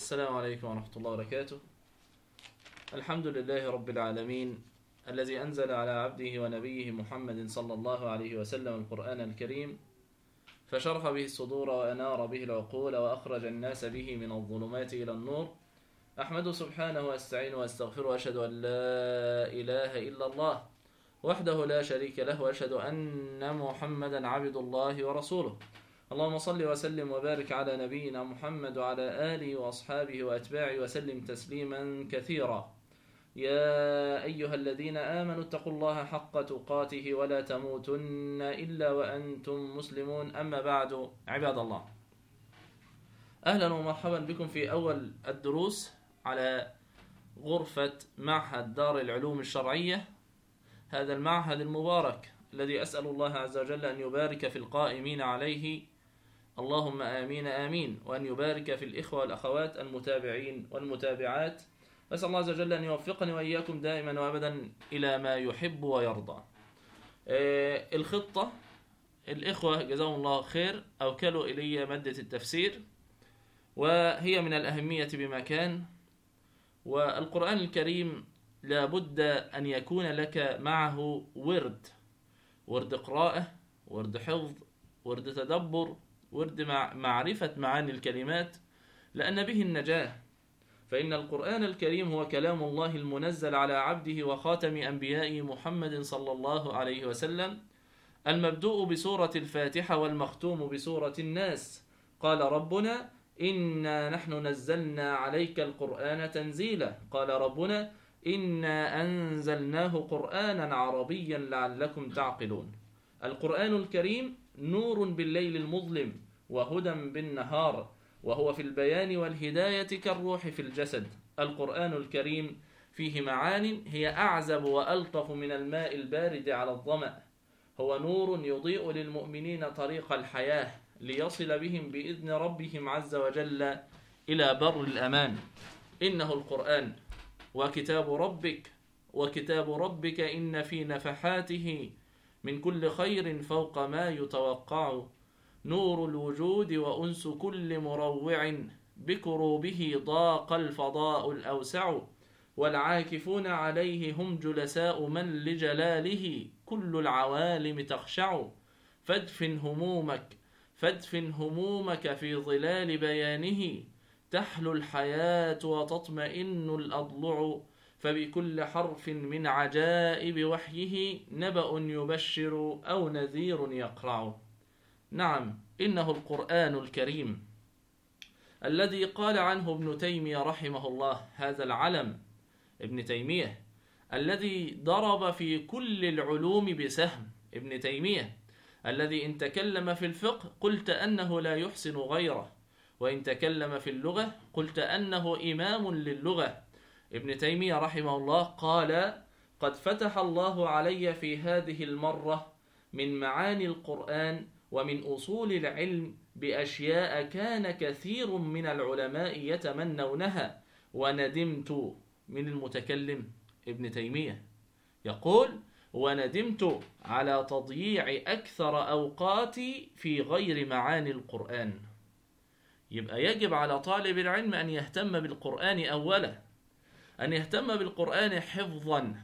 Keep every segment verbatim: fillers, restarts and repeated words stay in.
السلام عليكم ورحمة الله وبركاته. الحمد لله رب العالمين الذي أنزل على عبده ونبيه محمد صلى الله عليه وسلم القرآن الكريم، فشرح به الصدور وأنار به العقول وأخرج الناس به من الظلمات إلى النور. أحمده سبحانه وأستعين وأستغفره وأشهد أن لا إله إلا الله وحده لا شريك له، وأشهد أن محمدا عبد الله ورسوله. اللهم صل وسلم وبارك على نبينا محمد وعلى آله وأصحابه وأتباعه وسلم تسليما كثيرا. يا أيها الذين آمنوا اتقوا الله حق تقاته ولا تموتن إلا وأنتم مسلمون. أما بعد، عباد الله، أهلا ومرحبا بكم في أول الدروس على غرفة معهد دار العلوم الشرعية، هذا المعهد المبارك الذي أسأل الله عز وجل أن يبارك في القائمين عليه، اللهم آمين آمين، وأن يبارك في الإخوة والأخوات المتابعين والمتابعات. أسأل الله عز وجل أن يوفقني وإياكم دائما وأبدا إلى ما يحب ويرضى. آه الخطة، الإخوة جزاهم الله خير أوكلوا إلي مادة التفسير، وهي من الأهمية بمكان، والقرآن الكريم لابد أن يكون لك معه ورد ورد قراءة، ورد حفظ، ورد تدبر، ورد مع معرفة معاني الكلمات، لأن به النجاة. فإن القرآن الكريم هو كلام الله المنزل على عبده وخاتم أنبيائه محمد صلى الله عليه وسلم، المبدوء بسورة الفاتحة والمختوم بسورة الناس. قال ربنا: إنا نحن نزلنا عليك القرآن تنزيلا. قال ربنا: إنا أنزلناه قرآنا عربيا لعلكم تعقلون. القرآن الكريم نور بالليل المظلم وهدى بالنهار، وهو في البيان والهداية كالروح في الجسد. القرآن الكريم فيه معان هي أعزب وألطف من الماء البارد على الظمأ. هو نور يضيء للمؤمنين طريق الحياة ليصل بهم بإذن ربهم عز وجل إلى بر الأمان. إنه القرآن وكتاب ربك وكتاب ربك إن في نفحاته من كل خير فوق ما يتوقع، نور الوجود وأنس كل مروع، بكروبه ضاق الفضاء الأوسع، والعاكفون عليه هم جلساء من لجلاله كل العوالم تخشع. فادفن همومك فادفن همومك في ظلال بيانه، تحلو الحياة وتطمئن الأضلع، فبكل حرف من عجائب وحيه نبأ يبشر أو نذير يقرع. نعم، إنه القرآن الكريم الذي قال عنه ابن تيمية رحمه الله، هذا العلم ابن تيمية الذي ضرب في كل العلوم بسهم. ابن تيمية الذي إن تكلم في الفقه قلت أنه لا يحسن غيره، وإن تكلم في اللغة قلت أنه إمام للغة. ابن تيمية رحمه الله قال: قد فتح الله علي في هذه المرة من معاني القرآن ومن أصول العلم بأشياء كان كثير من العلماء يتمنونها، وندمت. من المتكلم ابن تيمية يقول: وندمت على تضييع أكثر أوقاتي في غير معاني القرآن. يبقى يجب على طالب العلم أن يهتم بالقرآن أولا، أن يهتم بالقرآن حفظا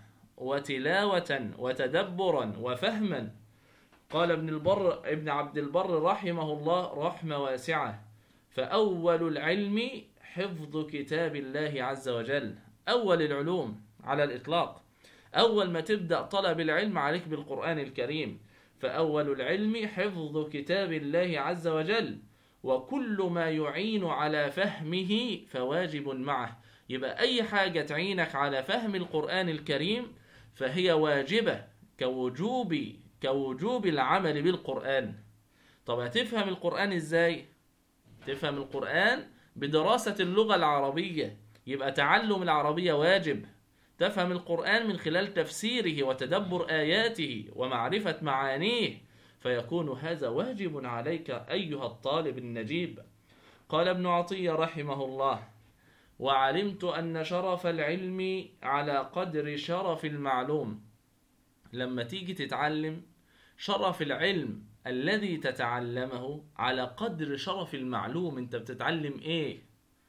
وتلاوة وتدبرا وفهما. قال ابن البر ابن عبد البر رحمه الله رحمة واسعة: فأول العلم حفظ كتاب الله عز وجل. أول العلوم على الإطلاق، أول ما تبدأ طلب العلم عليك بالقرآن الكريم، فأول العلم حفظ كتاب الله عز وجل، وكل ما يعين على فهمه فواجب معه. يبقى أي حاجة تعينك على فهم القرآن الكريم فهي واجبة كوجوب كوجوب العمل بالقرآن. طب هتفهم القرآن إزاي؟ تفهم القرآن بدراسة اللغة العربية، يبقى تعلم العربية واجب. تفهم القرآن من خلال تفسيره وتدبر آياته ومعرفة معانيه، فيكون هذا واجب عليك أيها الطالب النجيب. قال ابن عطية رحمه الله: وعلمت أن شرف العلم على قدر شرف المعلوم. لما تيجي تتعلم، شرف العلم الذي تتعلمه على قدر شرف المعلوم. انت بتتعلم ايه؟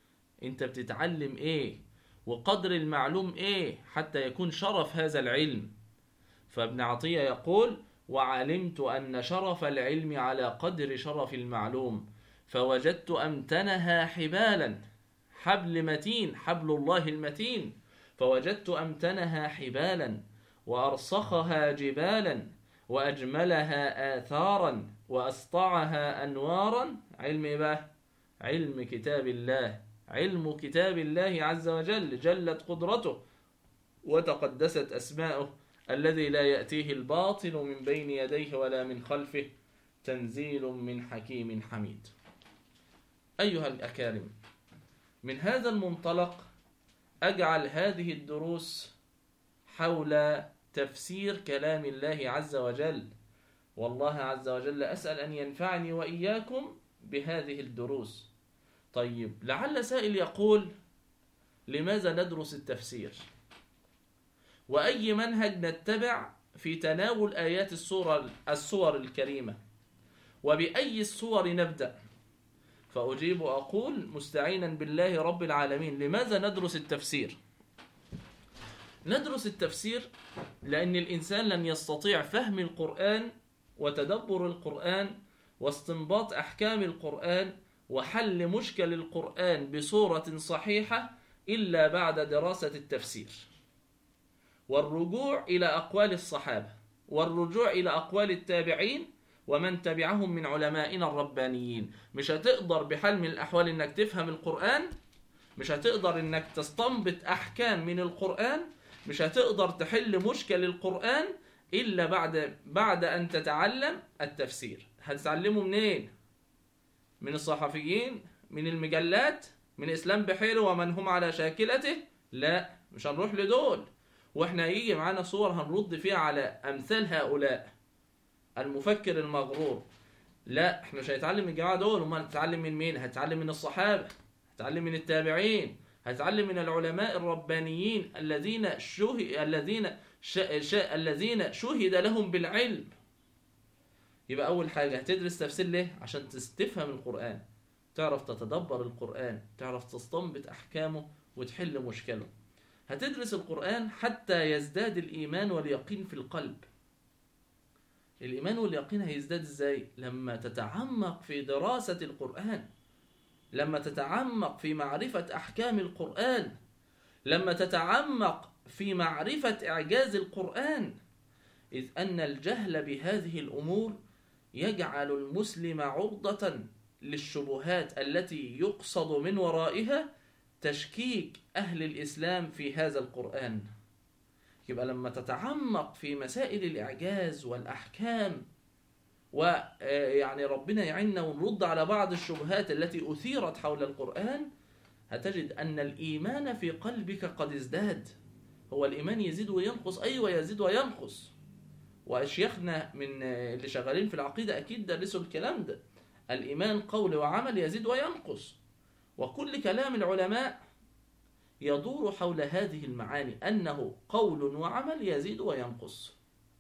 انت بتتعلم ايه وقدر المعلوم ايه حتى يكون شرف هذا العلم. فابن عطية يقول: وعلمت أن شرف العلم على قدر شرف المعلوم، فوجدت أمتنها حبالا، حبل متين، حبل الله المتين، فوجدت أمتنها حبالا وأرسخها جبالا وأجملها آثارا وأسطعها أنوارا. علم إيه بقى؟ علم كتاب الله، علم كتاب الله عز وجل، جلت قدرته وتقدست أسماؤه، الذي لا يأتيه الباطل من بين يديه ولا من خلفه، تنزيل من حكيم حميد. أيها الأكارم، من هذا المنطلق أجعل هذه الدروس حول تفسير كلام الله عز وجل، والله عز وجل أسأل أن ينفعني وإياكم بهذه الدروس. طيب، لعل سائل يقول: لماذا ندرس التفسير؟ وأي منهج نتبع في تناول آيات السورة السور الكريمة؟ وبأي السور نبدأ؟ فأجيب أقول مستعينا بالله رب العالمين: لماذا ندرس التفسير؟ ندرس التفسير لأن الإنسان لن يستطيع فهم القرآن وتدبر القرآن واستنباط أحكام القرآن وحل مشكل القرآن بصورة صحيحة إلا بعد دراسة التفسير، والرجوع إلى أقوال الصحابة، والرجوع إلى أقوال التابعين ومن تبعهم من علمائنا الربانيين. مش هتقدر بحال من الأحوال إنك تفهم القرآن، مش هتقدر إنك تستنبط أحكام من القرآن، مش هتقدر تحل مشكل القرآن إلا بعد بعد أن تتعلم التفسير. هتتعلمه منين؟ من الصحفيين؟ من المجلات؟ من إسلام بحيره ومن هم على شاكلته؟ لا، مش هنروح لدول. واحنا يجي معانا صور هنرد فيها على أمثال هؤلاء المفكر المغرور. لا، احنا مش هنتعلم من الجماعة دول. وما هنتعلم من مين؟ هنتعلم من الصحابة، هنتعلم من التابعين، هنتعلم من العلماء الربانيين الذين شهد الذين ش... ش... الذين شهد لهم بالعلم. يبقى أول حاجة هتدرس تفسير ليه؟ عشان تفهم القرآن، تعرف تتدبر القرآن، تعرف تستنبط أحكامه وتحل مشكله. هتدرس القرآن حتى يزداد الإيمان واليقين في القلب. الإيمان واليقين هيزداد إزاي؟ لما تتعمق في دراسة القرآن، لما تتعمق في معرفة أحكام القرآن، لما تتعمق في معرفة إعجاز القرآن. إذ أن الجهل بهذه الأمور يجعل المسلم عرضة للشبهات التي يقصد من ورائها تشكيك أهل الإسلام في هذا القرآن. يبقى لما تتعمق في مسائل الإعجاز والأحكام، ويعني ربنا يعيننا ونرد على بعض الشبهات التي أثيرت حول القرآن، هتجد أن الإيمان في قلبك قد ازداد. هو الإيمان يزيد وينقص؟ أيوة يزيد وينقص، وأشيخنا من اللي شغالين في العقيدة أكيد درسوا الكلام ده. الإيمان قول وعمل يزيد وينقص، وكل كلام العلماء يدور حول هذه المعاني، أنه قول وعمل يزيد وينقص.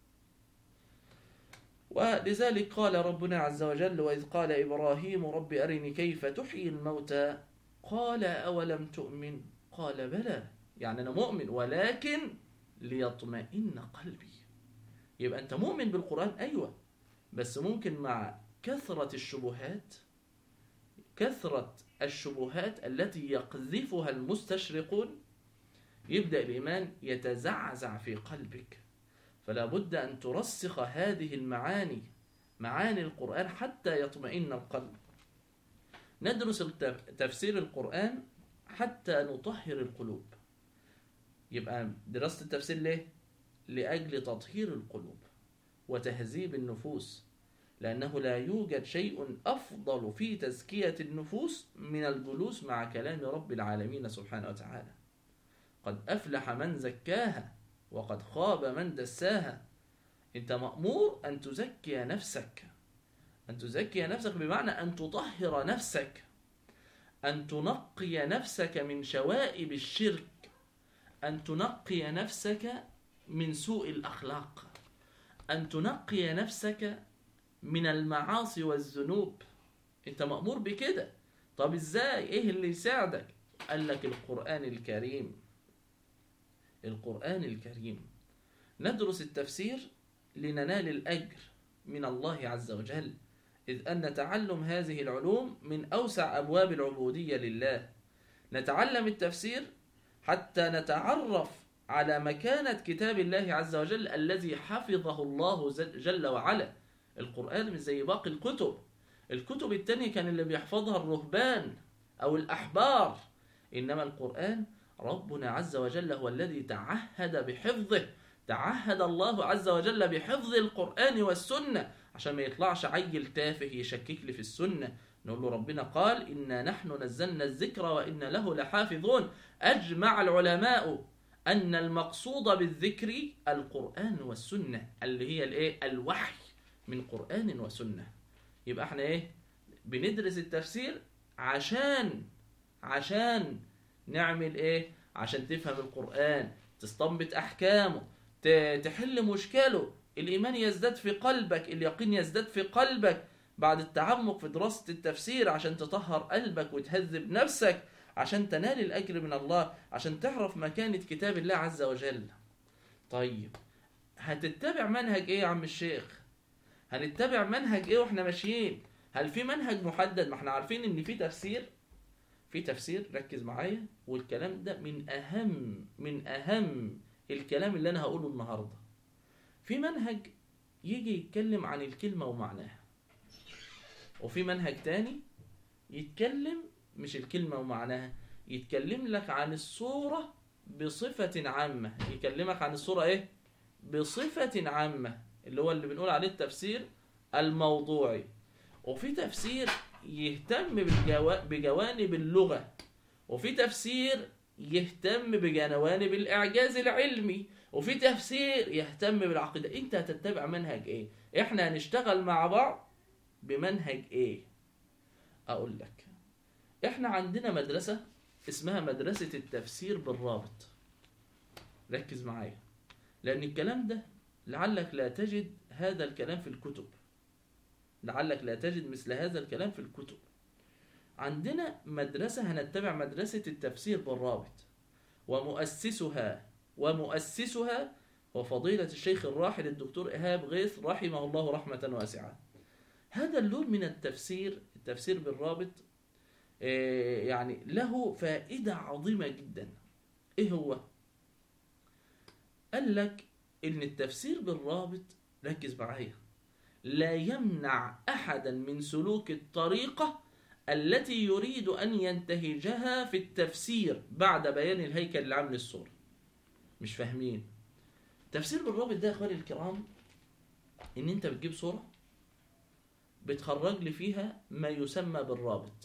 ولذلك قال ربنا عز وجل: وإذ قال إبراهيم رب أرني كيف تحيي الموتى قال أولم تؤمن قال بلى، يعني أنا مؤمن ولكن ليطمئن قلبي. يبقى أنت مؤمن بالقرآن أيوة، بس ممكن مع كثرة الشبهات كثرة الشبهات التي يقذفها المستشرقون يبدأ الإيمان يتزعزع في قلبك. فلا بد أن ترسخ هذه المعاني، معاني القرآن، حتى يطمئن القلب. ندرس تفسير القرآن حتى نطهر القلوب. يبقى دراسة التفسير ليه؟ لأجل تطهير القلوب وتهذيب النفوس، لأنه لا يوجد شيء أفضل في تزكية النفوس من الجلوس مع كلام رب العالمين سبحانه وتعالى. قد أفلح من زكاها وقد خاب من دساها. أنت مأمور أن تزكي نفسك، أن تزكي نفسك بمعنى أن تطهر نفسك، أن تنقي نفسك من شوائب الشرك، أن تنقي نفسك من سوء الأخلاق، أن تنقي نفسك من المعاصي والذنوب. أنت مأمور بكده. طب إزاي؟ إيه اللي يساعدك؟ قال لك القرآن الكريم. القرآن الكريم ندرس التفسير لننال الأجر من الله عز وجل، إذ أن تعلم هذه العلوم من أوسع أبواب العبودية لله. نتعلم التفسير حتى نتعرف على مكانة كتاب الله عز وجل الذي حفظه الله جل وعلا. القرآن مش زي باقي الكتب. الكتب التانية كان اللي بيحفظها الرهبان أو الأحبار، إنما القرآن ربنا عز وجل هو الذي تعهد بحفظه. تعهد الله عز وجل بحفظ القرآن والسنة عشان ما يطلعش عيل تافه يشكك لي في السنة. نقول له ربنا قال إنا نحن نزلنا الذكر وإنا له لحافظون. أجمع العلماء أن المقصود بالذكر القرآن والسنة، اللي هي الايه؟ الوحي من قرآن وسنة. يبقى احنا ايه؟ بندرس التفسير عشان عشان نعمل ايه؟ عشان تفهم القرآن، تستنبط احكامه، تحل مشكله، الايمان يزداد في قلبك، اليقين يزداد في قلبك بعد التعمق في دراسة التفسير، عشان تطهر قلبك وتهذب نفسك، عشان تنال الأجر من الله، عشان تعرف مكانة كتاب الله عز وجل. طيب هتتبع منهج ايه يا عم الشيخ؟ هنتبع منهج ايه واحنا ماشيين؟ هل في منهج محدد؟ ما احنا عارفين ان في تفسير في تفسير ركز معايا، والكلام ده من اهم من اهم الكلام اللي انا هقوله النهارده. في منهج يجي يتكلم عن الكلمة ومعناها، وفي منهج تاني يتكلم مش الكلمة ومعناها، يتكلم لك عن الصورة بصفة عامة. يكلمك عن الصورة ايه؟ بصفة عامة، اللي هو اللي بنقول عليه التفسير الموضوعي. وفي تفسير يهتم بجوانب اللغة، وفي تفسير يهتم بجوانب الإعجاز العلمي، وفي تفسير يهتم بالعقيدة. انت هتتبع منهج ايه؟ احنا هنشتغل مع بعض بمنهج ايه؟ اقول لك، احنا عندنا مدرسة اسمها مدرسة التفسير بالرابط. ركز معايا، لأن الكلام ده لعلك لا تجد هذا الكلام في الكتب، لعلك لا تجد مثل هذا الكلام في الكتب. عندنا مدرسة هنتبع مدرسة التفسير بالرابط، ومؤسسها ومؤسسها وفضيلة الشيخ الراحل الدكتور إيهاب غيث رحمه الله رحمة واسعة. هذا اللون من التفسير، التفسير بالرابط، يعني له فائدة عظيمة جدا. ايه هو؟ قال لك ان التفسير بالرابط، ركز معايا، لا يمنع احدا من سلوك الطريقة التي يريد ان ينتهجها في التفسير بعد بيان الهيكل العام للصورة. مش فاهمين؟ تفسير بالرابط ده يا اخواني الكرام، ان انت بتجيب صورة بتخرج لي فيها ما يسمى بالرابط،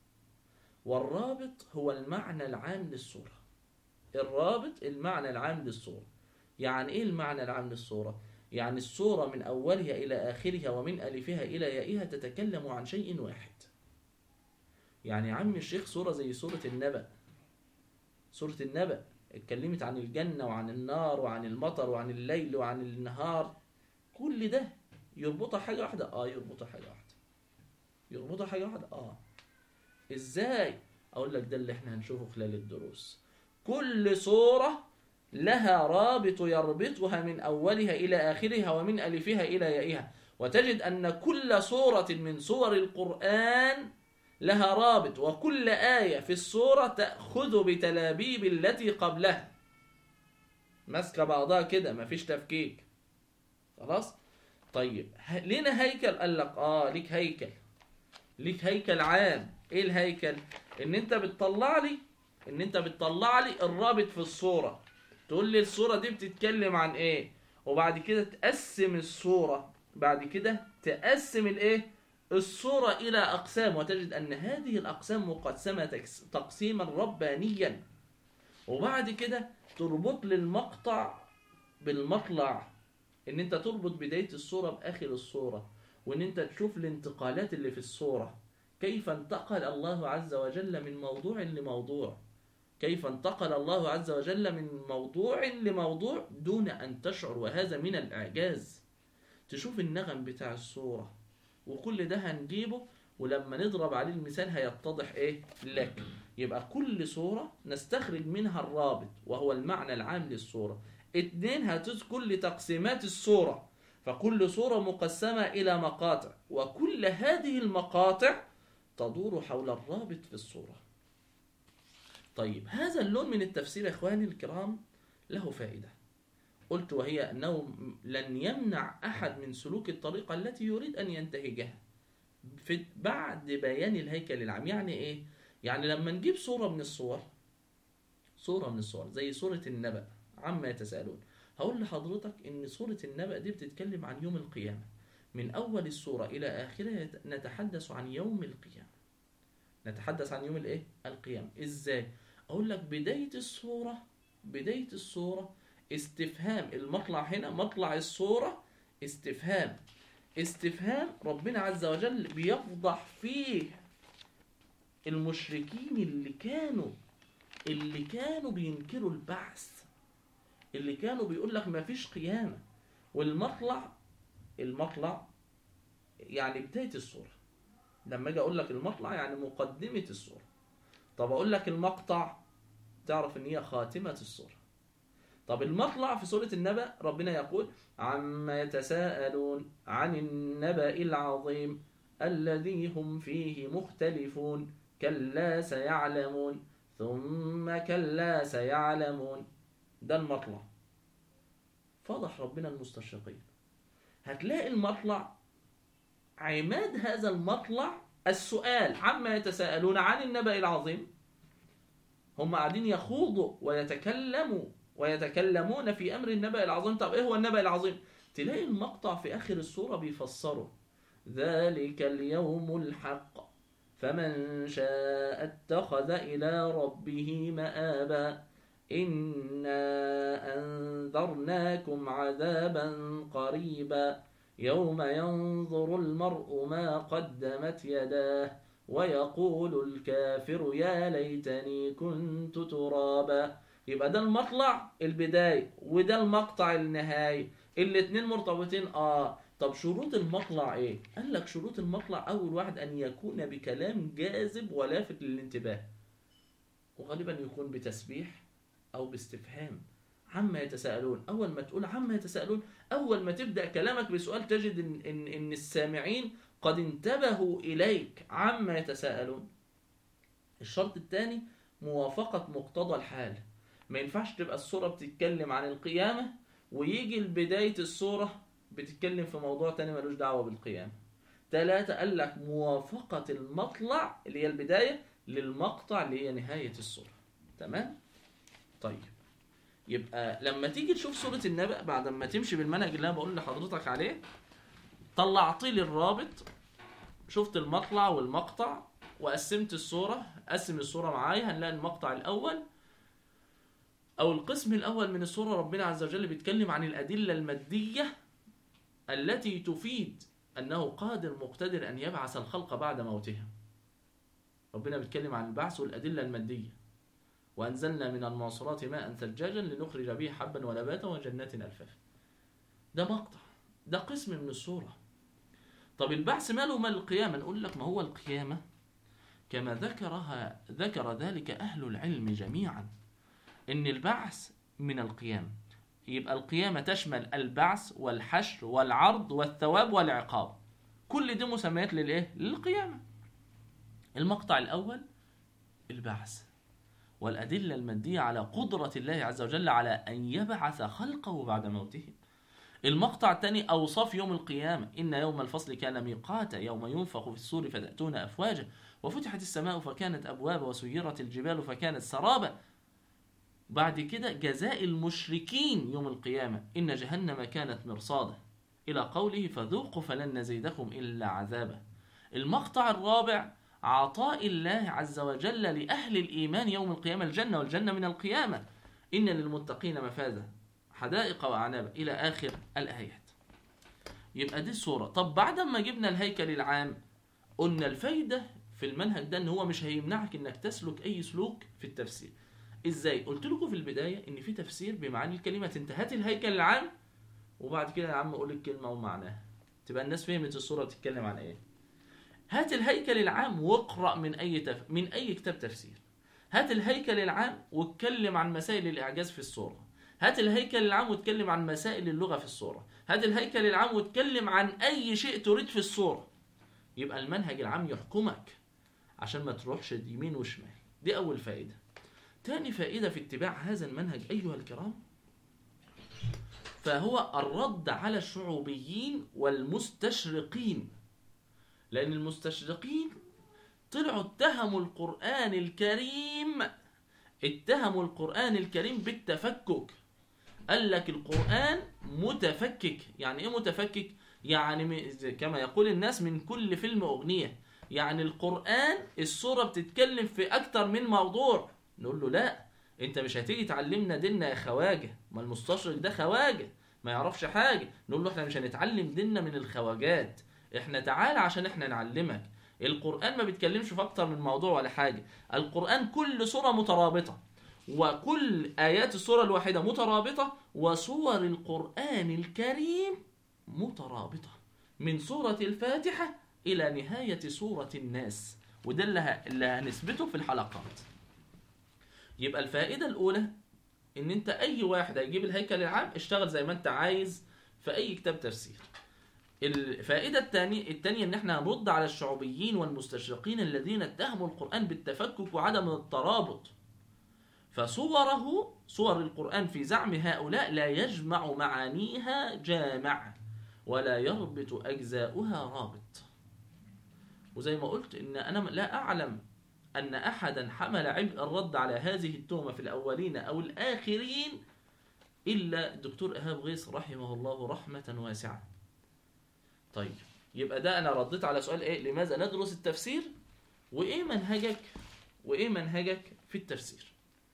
والرابط هو المعنى العام للصورة. الرابط المعنى العام للصورة. يعني ايه المعنى العام للصورة؟ يعني الصورة من أولها إلى آخرها ومن ألفها إلى يائها تتكلم عن شيء واحد. يعني يا عم الشيخ صورة زي سورة النبأ، سورة النبأ اتكلمت عن الجنة وعن النار وعن المطر وعن الليل وعن النهار، كل ده يربطها حاجة واحدة؟ آه يربطها حاجة واحدة. يربطها حاجة واحدة؟ آه. إزاي؟ أقول لك ده اللي احنا هنشوفه خلال الدروس. كل صورة لها رابط يربطها من أولها إلى آخرها ومن ألفها إلى يائها، وتجد أن كل صورة من صور القرآن لها رابط، وكل آية في الصورة تأخذ بتلابيب التي قبلها، ماسكة بعضها كده، مفيش تفكيك. خلاص؟ طيب لنا هيكل؟ قال لك آه ليك هيكل، ليك هيكل عام. ايه الهيكل؟ ان انت بتطلع لي ان انت بتطلع لي الرابط في الصورة، تقول لي الصورة دي بتتكلم عن ايه، وبعد كده تقسم الصورة، بعد كده تقسم الايه الصورة الى اقسام، وتجد ان هذه الاقسام مقسمة تقسيما ربانيا، وبعد كده تربط لي المقطع بالمطلع، ان انت تربط بداية الصورة باخر الصورة، وان انت تشوف الانتقالات اللي في الصورة، كيف انتقل الله عز وجل من موضوع لموضوع، كيف انتقل الله عز وجل من موضوع لموضوع دون أن تشعر، وهذا من الإعجاز. تشوف النغم بتاع الصورة، وكل ده هنجيبه ولما نضرب عليه المثال هيتضح ايه لك. يبقى كل صورة نستخرج منها الرابط وهو المعنى العام للصورة. اتنين، هتذكر لتقسيمات الصورة، فكل صورة مقسمة إلى مقاطع، وكل هذه المقاطع تدور حول الرابط في الصورة. طيب هذا اللون من التفسير يا إخواني الكرام له فائدة، قلت وهي أنه لن يمنع أحد من سلوك الطريقة التي يريد أن ينتهجها في بعد بيان الهيكل العام. يعني إيه؟ يعني لما نجيب صورة من الصور، صورة من الصور زي صورة النبأ عما يتساءلون، هقول لحضرتك إن صورة النبأ دي بتتكلم عن يوم القيامة، من أول الصورة إلى آخرها نتحدث عن يوم القيامة. نتحدث عن يوم الإيه؟ القيامة. إزاي؟ أقول لك بداية الصورة، بداية الصورة استفهام، المطلع هنا مطلع الصورة استفهام، استفهام ربنا عز وجل بيفضح فيه المشركين اللي كانوا اللي كانوا بينكروا البعث، اللي كانوا بيقول لك ما فيش قيامة. والمطلع، المطلع يعني بداية الصورة. لما اجي اقول لك المطلع يعني مقدمة الصورة. طب اقول لك المقطع تعرف ان هي خاتمة الصورة. طب المطلع في سورة النبأ ربنا يقول عما يتساءلون عن النبأ العظيم الذي هم فيه مختلفون كلا سيعلمون ثم كلا سيعلمون. ده المطلع، فضح ربنا المستشرقين. هتلاقي المطلع عماد هذا المطلع السؤال عما يتساءلون عن النبأ العظيم. هم قاعدين يخوضوا ويتكلموا ويتكلمون في أمر النبأ العظيم. طب إيه هو النبأ العظيم؟ تلاقي المقطع في آخر السورة بيفسره ذلك اليوم الحق فمن شاء اتخذ إلى ربه مآبا إنا أنذرناكم عذابا قريبا يوم ينظر المرء ما قدمت يداه ويقول الكافر يا ليتني كنت ترابا. يبقى ده المطلع البداية وده المقطع النهاية، الاتنين مرتبطين. اه طب شروط المطلع ايه؟ قال لك شروط المطلع اول واحد ان يكون بكلام جاذب ولافت للانتباه، وغالبا يكون بتسبيح او باستفهام. عما يتساءلون، اول ما تقول عما يتساءلون، اول ما تبدأ كلامك بسؤال تجد ان, إن, إن السامعين قد انتبهوا اليك. عما يتساءلون. الشرط الثاني موافقة مقتضى الحال. ما ينفعش تبقى الصورة بتتكلم عن القيامة ويجي البداية الصورة بتتكلم في موضوع تاني ملوش دعوة بالقيامة. ثلاثة قال لك موافقة المطلع اللي هي البداية للمقطع اللي هي نهاية الصورة. تمام؟ طيب يبقى لما تيجي تشوف سورة النبأ بعد ما تمشي بالمنهج اللي انا بقول لحضرتك عليه، طلعت لي الرابط، شفت المطلع والمقطع وقسمت الصورة. قسم الصورة معايا هنلاقي المقطع الأول أو القسم الأول من الصورة ربنا عز وجل بيتكلم عن الأدلة المادية التي تفيد أنه قادر مقتدر أن يبعث الخلق بعد موتها. ربنا بيتكلم عن البعث والأدلة المادية. وأنزلنا من المعصرات ماء ثجاجا لنخرج به حبا ونباتا وجنات ألفافا. ده مقطع، ده قسم من الصورة. طب البعث ماله مال القيامة؟ نقول لك ما هو القيامة كما ذكرها ذكر ذلك أهل العلم جميعا إن البعث من القيامة. يبقى القيامة تشمل البعث والحشر والعرض والثواب والعقاب، كل دي مسميات للإيه؟ للقيامة. المقطع الأول البعث والأدلة المادية على قدرة الله عز وجل على أن يبعث خلقه بعد موته. المقطع الثاني أوصاف يوم القيامة، إن يوم الفصل كان ميقاتا يوم ينفخ في الصور فتأتون أفواجا وفتحت السماء فكانت أبوابا وسيرت الجبال فكانت سرابا. بعد كده جزاء المشركين يوم القيامة إن جهنم كانت مرصادا إلى قوله فذوقوا فلن نزيدكم إلا عذابا. المقطع الرابع عطاء الله عز وجل لأهل الإيمان يوم القيامة الجنة، والجنة من القيامة إن للمتقين مفازا حدائق وأعنابا إلى آخر الآيات. يبقى دي الصورة. طب بعد ما جبنا الهيكل العام قلنا الفايدة في المنهج ده إن هو مش هيمنعك إنك تسلك أي سلوك في التفسير. إزاي؟ قلت لكم في البداية إن في تفسير بمعاني الكلمات. انتهت الهيكل العام وبعد كده يا عم أقول الكلمة ومعناها تبقى الناس فهمت الصورة بتتكلم عن إيه. هات الهيكل العام واقرأ من أي تف... من أي كتاب تفسير. هات الهيكل العام واتكلم عن مسائل الإعجاز في السورة. هات الهيكل العام واتكلم عن مسائل اللغة في السورة. هات الهيكل العام واتكلم عن أي شيء تريد في السورة. يبقى المنهج العام يحكمك عشان ما تروحش يمين وشمال. دي أول فائدة. تاني فائدة في اتباع هذا المنهج أيها الكرام، فهو الرد على الشعوبيين والمستشرقين. لأن المستشرقين طلعوا اتهموا القرآن الكريم اتهموا القرآن الكريم بالتفكك. قال لك القرآن متفكك. يعني ايه متفكك؟ يعني كما يقول الناس من كل فيلم أغنية. يعني القرآن السورة بتتكلم في أكتر من موضوع. نقول له لا، انت مش هتيجي تعلمنا ديننا يا خواجة، ما المستشرق ده خواجة ما يعرفش حاجة. نقول له احنا مش هنتعلم ديننا من الخواجات، احنا تعال عشان احنا نعلمك. القرآن ما بيتكلمش في أكتر من موضوع ولا حاجة. القرآن كل سورة مترابطة، وكل آيات السورة الواحدة مترابطة، وسور القرآن الكريم مترابطة من سورة الفاتحة إلى نهاية سورة الناس. وده اللي هنثبته في الحلقات. يبقى الفائدة الأولى إن أنت أي واحد هيجيب الهيكل العام اشتغل زي ما أنت عايز في أي كتاب تفسير. الفائدة الثانية الثانية إن احنا هنرد على الشعوبيين والمستشرقين الذين اتهموا القرآن بالتفكك وعدم الترابط. فصوره صور القرآن في زعم هؤلاء لا يجمع معانيها جامع ولا يربط أجزاؤها رابط. وزي ما قلت إن أنا لا أعلم أن أحدا حمل عبء الرد على هذه التهمة في الأولين أو الآخرين إلا الدكتور إيهاب غيث رحمه الله رحمة واسعة. طيب يبقى ده أنا رديت على سؤال إيه؟ لماذا ندرس التفسير؟ وإيه منهجك؟ وإيه منهجك في التفسير؟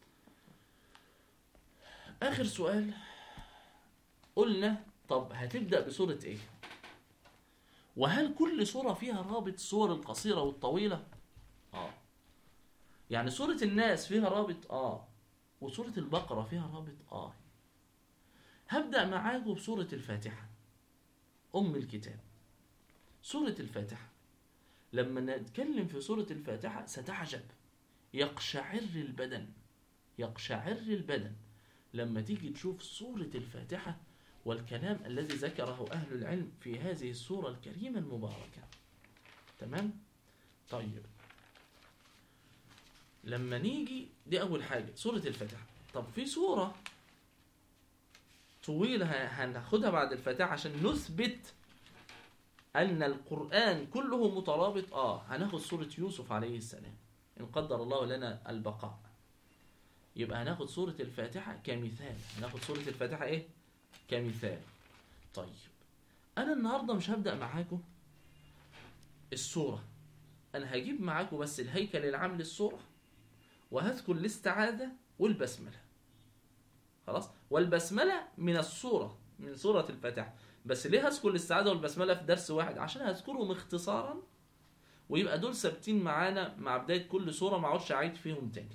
آخر سؤال قلنا طب هتبدأ بسورة إيه؟ وهل كل سورة فيها رابط السور القصيرة والطويلة؟ آه. يعني سورة الناس فيها رابط؟ آه. وسورة البقرة فيها رابط؟ آه. هبدأ معاكم بسورة الفاتحة أم الكتاب. سورة الفاتحة لما نتكلم في سورة الفاتحة ستعجب، يقشعر البدن يقشعر البدن لما تيجي تشوف سورة الفاتحة والكلام الذي ذكره أهل العلم في هذه السورة الكريمة المباركة. تمام؟ طيب لما نيجي دي أول حاجة سورة الفاتحة. طب في سورة طويلة هناخدها بعد الفاتحة عشان نثبت أن القرآن كله مترابط. آه هناخد سورة يوسف عليه السلام إن قدر الله لنا البقاء. يبقى هناخد سورة الفاتحة كمثال. هناخد سورة الفاتحة إيه؟ كمثال. طيب أنا النهاردة مش هبدأ معاكم السورة، أنا هجيب معاكم بس الهيكل العام للسورة وهذكر الاستعاذة والبسملة. خلاص؟ والبسملة من السورة من سورة الفاتحة. بس ليه هذكر الاستعاذة والبسملة في درس واحد؟ عشان هذكرهم اختصارا ويبقى دول ثابتين معانا مع بداية كل سورة، ما اقعدش اعيد فيهم تاني.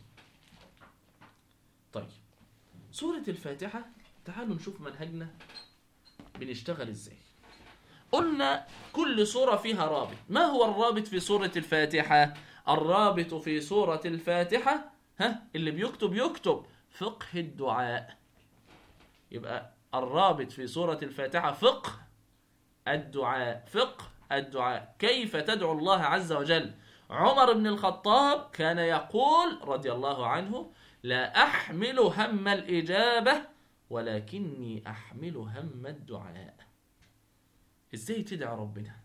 طيب سورة الفاتحة تعالوا نشوف منهجنا بنشتغل ازاي. قلنا كل سورة فيها رابط. ما هو الرابط في سورة الفاتحة؟ الرابط في سورة الفاتحة ها اللي بيكتب يكتب فقه الدعاء. يبقى الرابط في سورة الفاتحة فقه الدعاء. فقه الدعاء كيف تدعو الله عز وجل. عمر بن الخطاب كان يقول رضي الله عنه لا أحمل هم الإجابة ولكني أحمل هم الدعاء. إزاي تدعى ربنا؟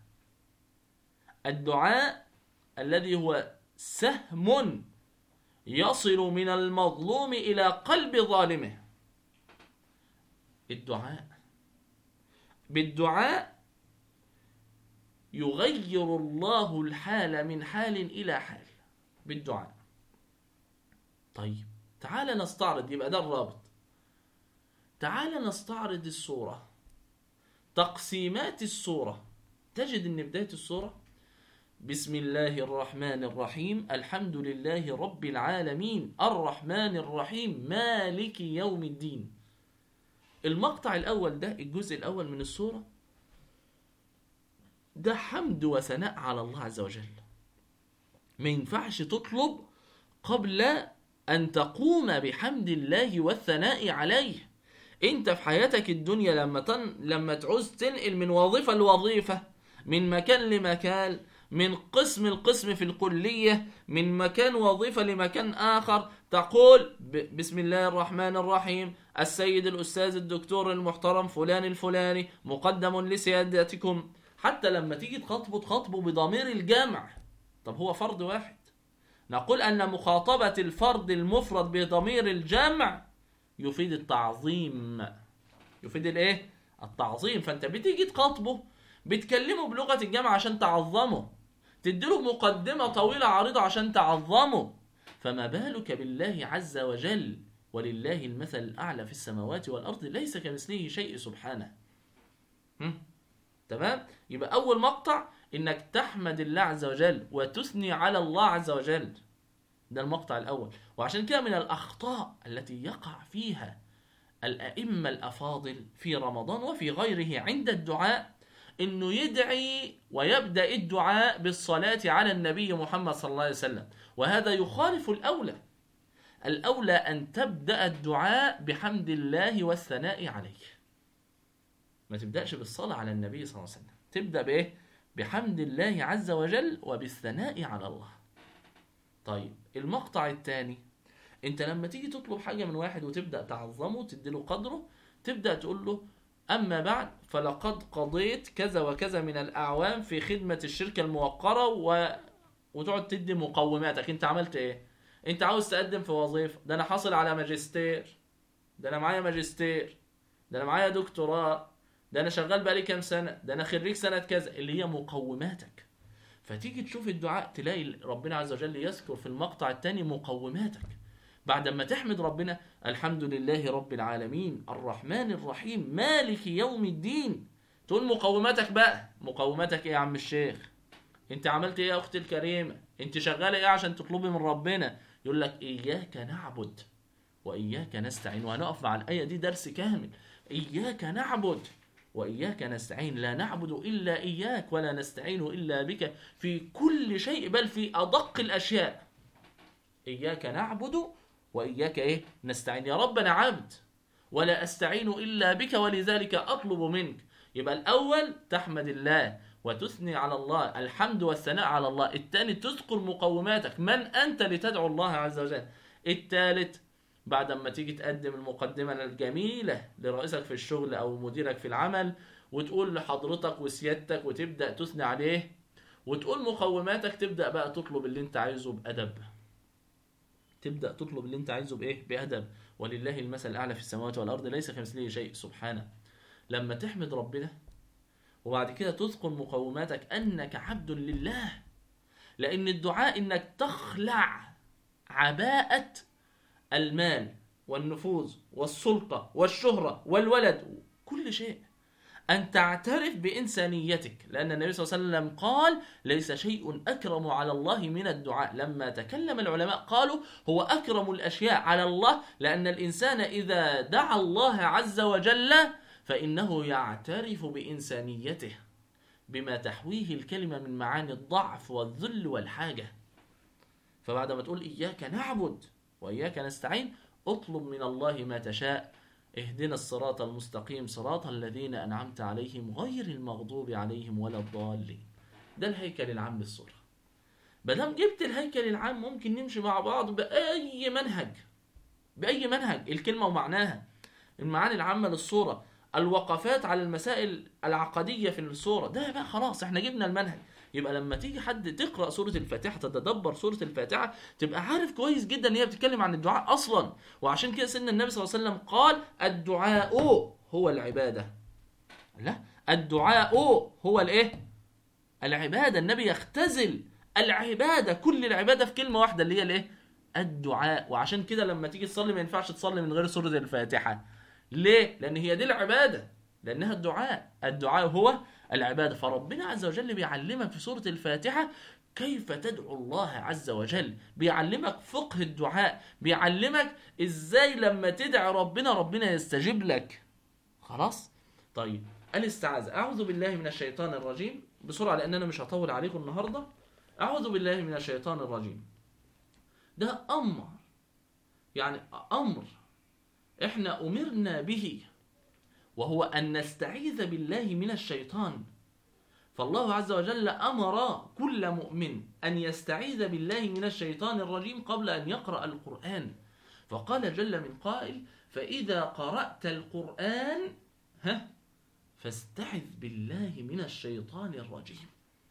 الدعاء الذي هو سهم يصل من المظلوم إلى قلب ظالمه. الدعاء بالدعاء يغير الله الحال من حال إلى حال بالدعاء. طيب تعال نستعرض. يبقى ده الرابط. تعال نستعرض السورة. تقسيمات السورة تجد أن بداية السورة بسم الله الرحمن الرحيم الحمد لله رب العالمين الرحمن الرحيم مالك يوم الدين. المقطع الأول ده الجزء الأول من السورة ده حمد وثناء على الله عز وجل. ما ينفعش تطلب قبل أن تقوم بحمد الله والثناء عليه. انت في حياتك الدنيا لما تن... لما تعوز تنقل من وظيفة لوظيفة، من مكان لمكان، من قسم لقسم في الكلية، من مكان وظيفة لمكان آخر، تقول ب... بسم الله الرحمن الرحيم، السيد الأستاذ الدكتور المحترم فلان الفلاني مقدم لسيادتكم. حتى لما تيجي تخاطبه تخاطبه بضمير الجمع. طب هو فرد واحد، نقول أن مخاطبة الفرد المفرد بضمير الجمع يفيد التعظيم، يفيد الايه؟ التعظيم. فانت بتيجي تخاطبه بتكلمه بلغة الجمع عشان تعظمه، تديله مقدمة طويلة عريضة عشان تعظمه، فما بالك بالله عز وجل؟ ولله المثل الأعلى في السماوات والأرض ليس كمثله شيء سبحانه. هم؟ تمام؟ يبقى أول مقطع إنك تحمد الله عز وجل وتثني على الله عز وجل، ده المقطع الأول. وعشان كده من الأخطاء التي يقع فيها الأئمة الأفاضل في رمضان وفي غيره عند الدعاء إنه يدعي ويبدأ الدعاء بالصلاة على النبي محمد صلى الله عليه وسلم، وهذا يخالف الأولى. الأولى أن تبدأ الدعاء بحمد الله والثناء عليه، ما تبدأش بالصلاة على النبي صلى الله عليه وسلم، تبدأ بإيه؟ بحمد الله عز وجل وبالثناء على الله. طيب المقطع الثاني، انت لما تيجي تطلب حاجة من واحد وتبدأ تعظمه تديله قدره، تبدأ تقول له أما بعد فلقد قضيت كذا وكذا من الأعوام في خدمة الشركة الموقرة و... وتقعد تدي مقوماتك. انت عملت ايه؟ انت عاوز تقدم في وظيفة، ده انا حاصل على ماجستير، ده انا معايا ماجستير، ده انا معايا دكتوراه، ده انا شغال بقالي كام سنة، ده انا خريج سنة كذا، اللي هي مقوماتك. فتيجي تشوف الدعاء تلاقي ربنا عز وجل يذكر في المقطع الثاني مقوماتك. بعد ما تحمد ربنا الحمد لله رب العالمين الرحمن الرحيم مالك يوم الدين، تقول مقوماتك بقى. مقوماتك ايه يا عم الشيخ؟ انت عملت ايه يا اختي الكريمة؟ انت شغالة ايه عشان تطلبي من ربنا؟ يقول لك اياك نعبد واياك نستعين. وهنقف مع الآية دي درس كامل. اياك نعبد وإياك نستعين، لا نعبد إلا إياك ولا نستعين إلا بك في كل شيء، بل في أدق الأشياء. إياك نعبد وإياك إيه؟ نستعين. يا رب أنا عبد ولا أستعين إلا بك ولذلك أطلب منك. يبقى الأول تحمد الله وتثني على الله، الحمد والثناء على الله. الثاني تذكر مقوماتك، من أنت لتدعو الله عز وجل. الثالث بعد ما تيجي تقدم المقدمة الجميلة لرئيسك في الشغل أو مديرك في العمل، وتقول لحضرتك وسيادتك وتبدأ تثني عليه وتقول مقوماتك، تبدأ بقى تطلب اللي انت عايزه بأدب. تبدأ تطلب اللي انت عايزه بإيه؟ بأدب. ولله المثل الأعلى في السماوات والأرض ليس كمثله شيء سبحانه. لما تحمد ربنا وبعد كده تذكر مقوماتك أنك عبد لله، لأن الدعاء إنك تخلع عباءة المال والنفوذ والسلطة والشهرة والولد كل شيء، أن تعترف بإنسانيتك. لأن النبي صلى الله عليه وسلم قال ليس شيء أكرم على الله من الدعاء. لما تكلم العلماء قالوا هو أكرم الأشياء على الله، لأن الإنسان إذا دعا الله عز وجل فإنه يعترف بإنسانيته بما تحويه الكلمة من معاني الضعف والذل والحاجة. فبعد ما تقول إياك نعبد وإياك نستعين، اطلب من الله ما تشاء. اهدنا الصراط المستقيم صراط الذين أنعمت عليهم غير المغضوب عليهم ولا الضالين. ده الهيكل العام للسورة. بدام جبت الهيكل العام ممكن نمشي مع بعض بأي منهج، بأي منهج الكلمة ومعناها، المعاني العامة للسورة، الوقفات على المسائل العقدية في السورة. ده بقى خلاص احنا جبنا المنهج. يبقى لما تيجي حد تقرأ سورة الفاتحة تتدبر سورة الفاتحة تبقى عارف كويس جدا ان هي بتتكلم عن الدعاء اصلا. وعشان كده سيدنا النبي صلى الله عليه وسلم قال الدعاء هو العبادة. لا، الدعاء هو الايه؟ العبادة. النبي يختزل العبادة، كل العبادة في كلمة واحدة اللي هي الايه؟ الدعاء. وعشان كده لما تيجي تصلي ما ينفعش تصلي من غير سورة الفاتحة. ليه؟ لان هي دي العبادة، لانها الدعاء. الدعاء هو العبادة. فربنا عز وجل بيعلمك في سورة الفاتحة كيف تدعو الله عز وجل، بيعلمك فقه الدعاء، بيعلمك ازاي لما تدعي ربنا ربنا يستجيب لك. خلاص؟ طيب الاستعاذة، اعوذ بالله من الشيطان الرجيم بسرعة لأن أنا مش هطول عليكم النهاردة. أعوذ بالله من الشيطان الرجيم ده أمر، يعني أمر إحنا أمرنا به، وهو أن نستعيذ بالله من الشيطان. فالله عز وجل أمر كل مؤمن أن يستعيذ بالله من الشيطان الرجيم قبل أن يقرأ القرآن. فقال جل من قائل: فإذا قرأت القرآن ها فاستعذ بالله من الشيطان الرجيم.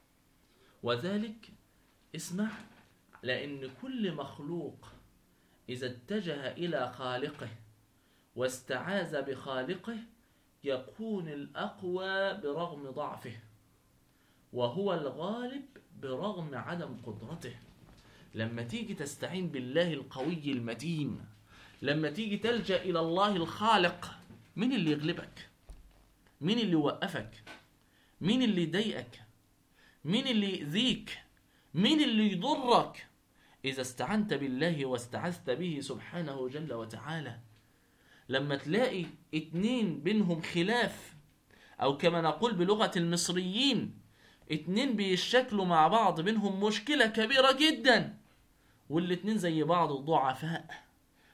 وذلك اسمع، لأن كل مخلوق إذا اتجه إلى خالقه واستعاذ بخالقه يكون الأقوى برغم ضعفه، وهو الغالب برغم عدم قدرته. لما تيجي تستعين بالله القوي المتين، لما تيجي تلجأ إلى الله الخالق، مين اللي يغلبك؟ مين اللي يوقفك؟ مين اللي يضايقك؟ مين اللي يؤذيك؟ مين اللي يضرك؟ إذا استعنت بالله واستعذت به سبحانه جل وتعالى. لما تلاقي اتنين بينهم خلاف، أو كما نقول بلغة المصريين اتنين بيشكلوا مع بعض، بينهم مشكلة كبيرة جدا، والاتنين زي بعض ضعفاء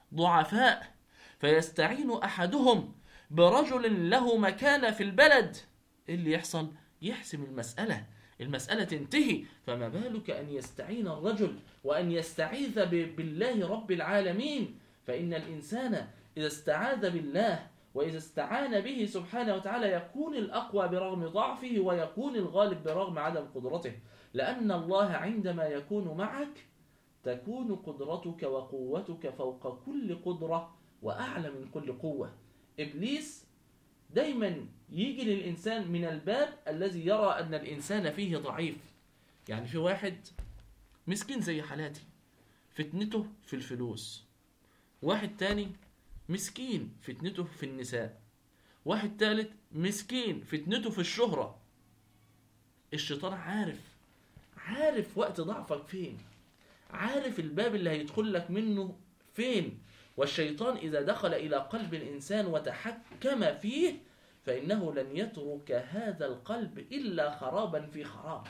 ضعفاء فيستعين أحدهم برجل له مكانة في البلد، اللي يحصل يحسم المسألة، المسألة تنتهي. فما بالك أن يستعين الرجل وأن يستعيذ بالله رب العالمين؟ فإن الإنسان إذا استعاذ بالله وإذا استعان به سبحانه وتعالى يكون الأقوى برغم ضعفه، ويكون الغالب برغم عدم قدرته. لأن الله عندما يكون معك تكون قدرتك وقوتك فوق كل قدرة وأعلى من كل قوة. إبليس دايما يجي للإنسان من الباب الذي يرى أن الإنسان فيه ضعيف. يعني في واحد مسكين زي حالاتي فتنته في الفلوس، واحد تاني مسكين فتنته في النساء، واحد ثالث مسكين فتنته في الشهرة. الشيطان عارف عارف وقت ضعفك فين، عارف الباب اللي هيدخل لك منه فين. والشيطان إذا دخل إلى قلب الإنسان وتحكم فيه فإنه لن يترك هذا القلب إلا خرابا في خراب.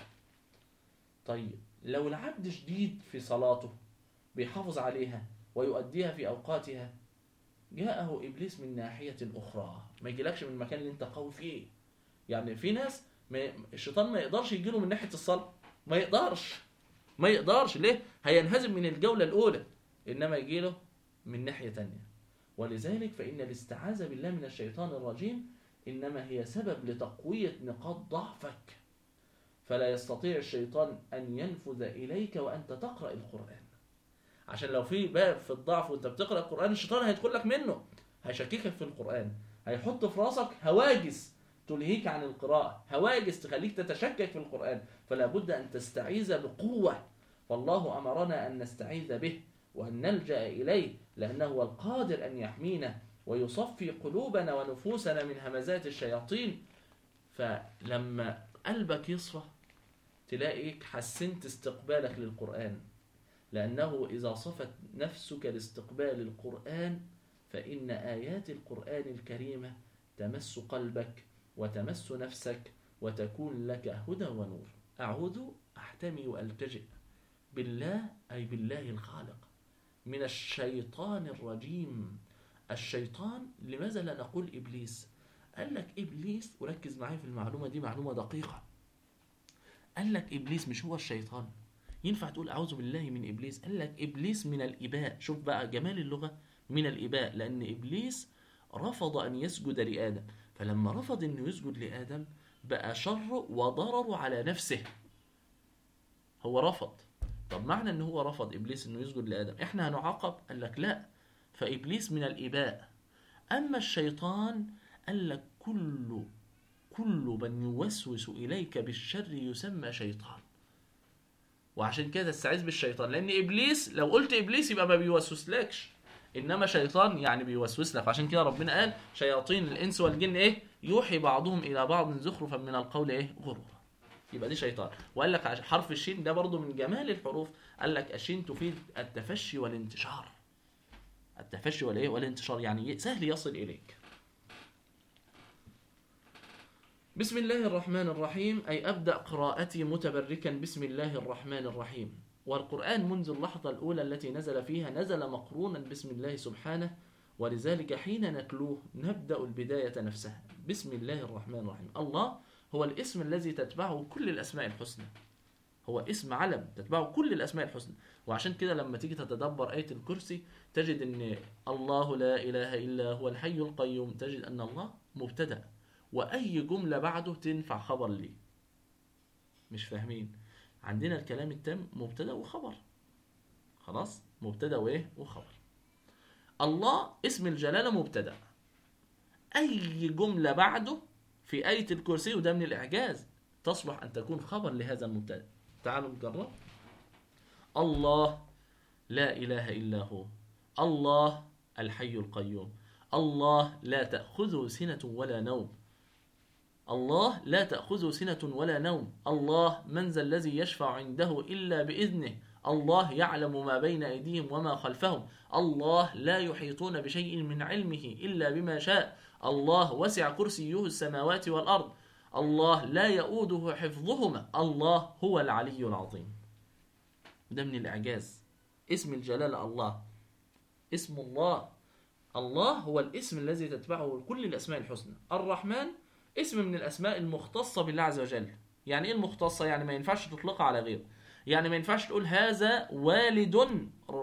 طيب لو العبد شديد في صلاته بيحافظ عليها ويؤديها في أوقاتها، جاءه إبليس من ناحية أخرى، ما يجيلكش من المكان اللي انت قوي فيه. يعني في ناس ما الشيطان ما يقدرش يجيله من ناحية الصلاة، ما يقدرش ما يقدرش ليه؟ هينهزم من الجولة الأولى، إنما يجيله من ناحية تانية. ولذلك فإن الاستعاذة بالله من الشيطان الرجيم إنما هي سبب لتقوية نقاط ضعفك، فلا يستطيع الشيطان أن ينفذ إليك وأنت تقرأ القرآن. عشان لو في باب في الضعف وانت بتقرأ القرآن الشيطان هيدخل لك منه، هيشككك في القرآن، هيحط في راسك هواجس تلهيك عن القراءة، هواجس تخليك تتشكك في القرآن. فلا بد أن تستعيذ بقوة، فالله أمرنا أن نستعيذ به وأن نلجأ إليه، لأنه هو القادر أن يحمينا ويصفي قلوبنا ونفوسنا من همزات الشياطين. فلما قلبك يصفى تلاقيك حسنت استقبالك للقرآن، لأنه إذا صفت نفسك لاستقبال القرآن فإن آيات القرآن الكريمة تمس قلبك وتمس نفسك وتكون لك هدى ونور. أعوذ أحتمي وألتجئ بالله، أي بالله الخالق، من الشيطان الرجيم. الشيطان لماذا لا نقول إبليس؟ قال لك إبليس، وركز معي في المعلومة دي، معلومة دقيقة. قال لك إبليس مش هو الشيطان. ينفع تقول أعوذ بالله من إبليس؟ قال لك إبليس من الإباء. شوف بقى جمال اللغة، من الإباء، لأن إبليس رفض أن يسجد لآدم، فلما رفض أنه يسجد لآدم بقى شر وضرر على نفسه. هو رفض. طب معنى أنه هو رفض إبليس أنه يسجد لآدم إحنا هنعاقب؟ قال لك لا، فإبليس من الإباء. أما الشيطان قال لك كل كل من يوسوس إليك بالشر يسمى شيطان. وعشان كده تستعيذ بالشيطان، لأن إبليس لو قلت إبليس يبقى ما بيوسوس لكش، إنما شيطان يعني بيوسوس لك. عشان كده ربنا قال شياطين الإنس والجن إيه؟ يوحي بعضهم إلى بعض زخرفا من القول إيه؟ غرورا. يبقى دي شيطان. وقال لك حرف الشين ده برضو من جمال الحروف، قال لك الشين تفيد التفشي والانتشار. التفشي والإيه؟ والانتشار، يعني سهل يصل إليك. بسم الله الرحمن الرحيم، أي أبدأ قراءتي متبركا بسم الله الرحمن الرحيم. والقرآن منذ اللحظة الأولى التي نزل فيها نزل مقرونا بسم الله سبحانه، ولذلك حين نتلوه نبدأ البداية نفسها بسم الله الرحمن الرحيم. الله هو الاسم الذي تتبعه كل الأسماء الحسنى، هو اسم علم تتبعه كل الأسماء الحسنى. وعشان كده لما تيجي تتدبر آية الكرسي تجد أن الله لا إله إلا هو الحي القيوم، تجد أن الله مبتدأ، وأي جملة بعده تنفع خبر ليه. مش فاهمين؟ عندنا الكلام التام مبتدأ وخبر، خلاص، مبتدأ وإيه وخبر. الله اسم الجلالة مبتدأ، أي جملة بعده في آية الكرسي، وده من الإعجاز، تصلح أن تكون خبر لهذا المبتدأ. تعالوا نجرب. الله لا إله إلا هو، الله الحي القيوم، الله لا تأخذه سنة ولا نوم، الله لا تأخذه سنة ولا نوم، الله من ذا الذي يشفع عنده إلا بإذنه، الله يعلم ما بين أيديهم وما خلفهم، الله لا يحيطون بشيء من علمه إلا بما شاء، الله وسع كرسيه السماوات والأرض، الله لا يؤوده حفظهما، الله هو العلي العظيم. ده من الإعجاز، اسم الجلالة الله، اسم الله. الله هو الاسم الذي تتبعه كل الأسماء الحسنى. الرحمن اسم من الأسماء المختصة بالله عز وجل. يعني إيه المختصة؟ يعني ما ينفعش تطلقها على غيره. يعني ما ينفعش تقول هذا والد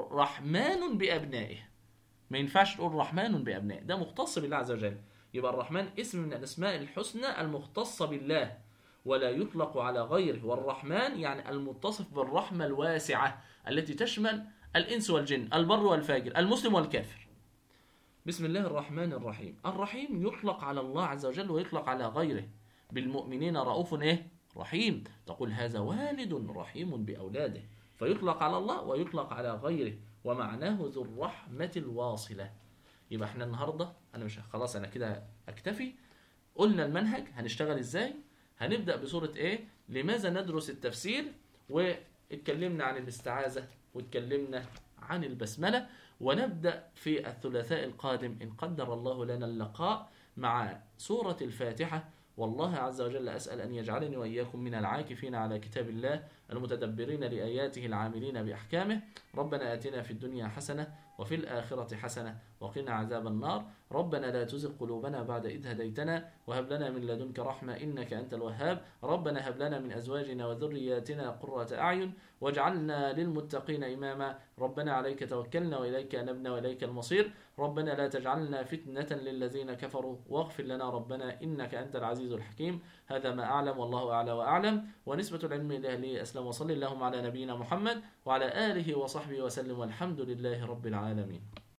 رحمن بأبنائه، ما ينفعش تقول رحمن بأبنائه، ده مختص بالله عز وجل. يبقى الرحمن اسم من الأسماء الحسنى المختصة بالله ولا يطلق على غيره. والرحمن يعني المتصف بالرحمة الواسعة التي تشمل الإنس والجن، البر والفاجر، المسلم والكافر. بسم الله الرحمن الرحيم. الرحيم يطلق على الله عز وجل ويطلق على غيره. بالمؤمنين رؤوف ايه رحيم، تقول هذا والد رحيم بأولاده، فيطلق على الله ويطلق على غيره، ومعناه ذو الرحمة الواصلة. يبقى احنا النهاردة انا مش خلاص انا كده اكتفي، قلنا المنهج هنشتغل ازاي. هنبدأ بسورة ايه، لماذا ندرس التفسير، واتكلمنا عن الاستعاذة واتكلمنا عن البسملة، ونبدأ في الثلاثاء القادم إن قدر الله لنا اللقاء مع سورة الفاتحة. والله عز وجل أسأل أن يجعلني وإياكم من العاكفين على كتاب الله المتدبرين لآياته العاملين بأحكامه. ربنا آتنا في الدنيا حسنة وفي الآخرة حسنة وقنا عذاب النار. ربنا لا تزغ قلوبنا بعد إذ هديتنا وهب لنا من لدنك رحمة إنك أنت الوهاب. ربنا هب لنا من أزواجنا وذرياتنا قرة أعين واجعلنا للمتقين إماما. ربنا عليك توكلنا وإليك أنبنا وإليك المصير. ربنا لا تجعلنا فتنة للذين كفروا واغفر لنا ربنا إنك أنت العزيز الحكيم. هذا ما أعلم والله أعلى وأعلم، ونسبة العلم إلى أهله أسلم. وصلي اللهم على نبينا محمد وعلى آله وصحبه وسلم، والحمد لله رب العالمين.